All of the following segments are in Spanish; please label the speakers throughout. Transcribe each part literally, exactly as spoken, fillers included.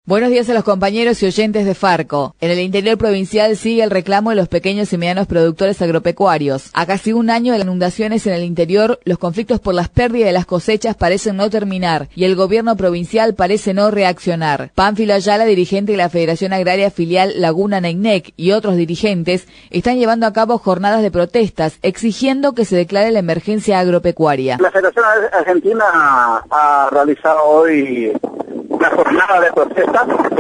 Speaker 1: Buenos días a los compañeros y oyentes de Farco. En el interior provincial sigue el reclamo de los pequeños y medianos productores agropecuarios. A casi un año de las inundaciones en el interior, los conflictos por las pérdidas de las cosechas parecen no terminar y el gobierno provincial parece no reaccionar. Pánfilo Ayala, dirigente de la Federación Agraria Filial Laguna Neynec, y otros dirigentes están llevando a cabo jornadas de protestas exigiendo que se declare la emergencia agropecuaria.
Speaker 2: La Federación Argentina ha realizado hoy una jornada de protesta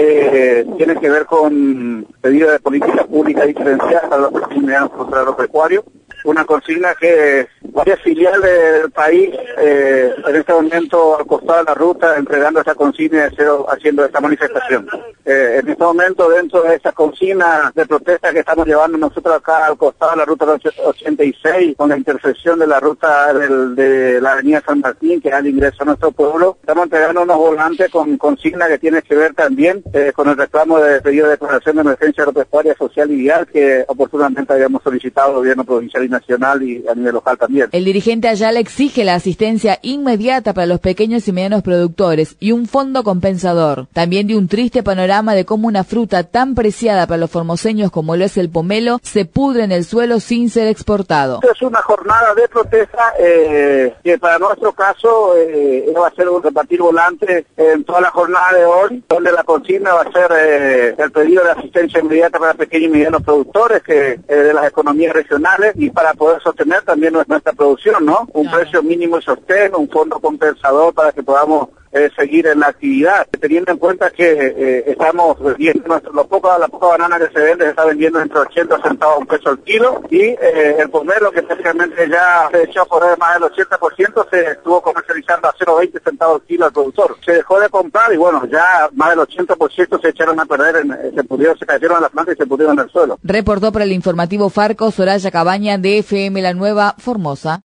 Speaker 2: que tiene que ver con pedido de política pública diferenciada para los pequeños y medianos productores agropecuarios. Una consigna que varias filiales del país eh, en este momento al costado de la ruta entregando esta consigna y haciendo esta manifestación. Eh, en este momento, dentro de esta consigna de protesta que estamos llevando nosotros acá al costado de la ruta ochenta y seis, con la intersección de la ruta del, de la avenida San Martín, que es el ingreso a nuestro pueblo, estamos entregando unos volantes con consigna que tiene que ver también eh, con el reclamo de pedido de declaración de emergencia agropecuaria, social y vial que oportunamente habíamos solicitado al gobierno provincial y nacional y a nivel local también.
Speaker 1: El dirigente Ayala exige la asistencia inmediata para los pequeños y medianos productores y un fondo compensador. También dio un triste panorama de cómo una fruta tan preciada para los formoseños como lo es el pomelo se pudre en el suelo sin ser exportado.
Speaker 2: Es una jornada de protesta eh, que para nuestro caso eh, va a ser un repartir volantes en toda la jornada de hoy, donde la consigna va a ser eh, el pedido de asistencia inmediata para pequeños y medianos productores que eh, de las economías regionales y para poder sostener también nuestra producción, ¿no? Un claro. precio mínimo de sostén, un fondo compensador para que podamos eh, seguir en la actividad, teniendo en cuenta que eh, estamos vendiendo nuestro, lo poco, la poca banana que se vende se está vendiendo entre ochenta centavos a un peso al kilo y eh, el pomelo que prácticamente ya se echó por más del ochenta por ciento se estuvo comercializando a cero coma veinte centavos al kilo al productor. Se dejó de comprar y bueno, ya más del ochenta por ciento se echaron a perder, en, se pudieron, se cayeron a las plantas y se pudieron en el suelo.
Speaker 1: Reportó para el informativo Farco Soraya Cabaña de F M La Nueva, Formosa.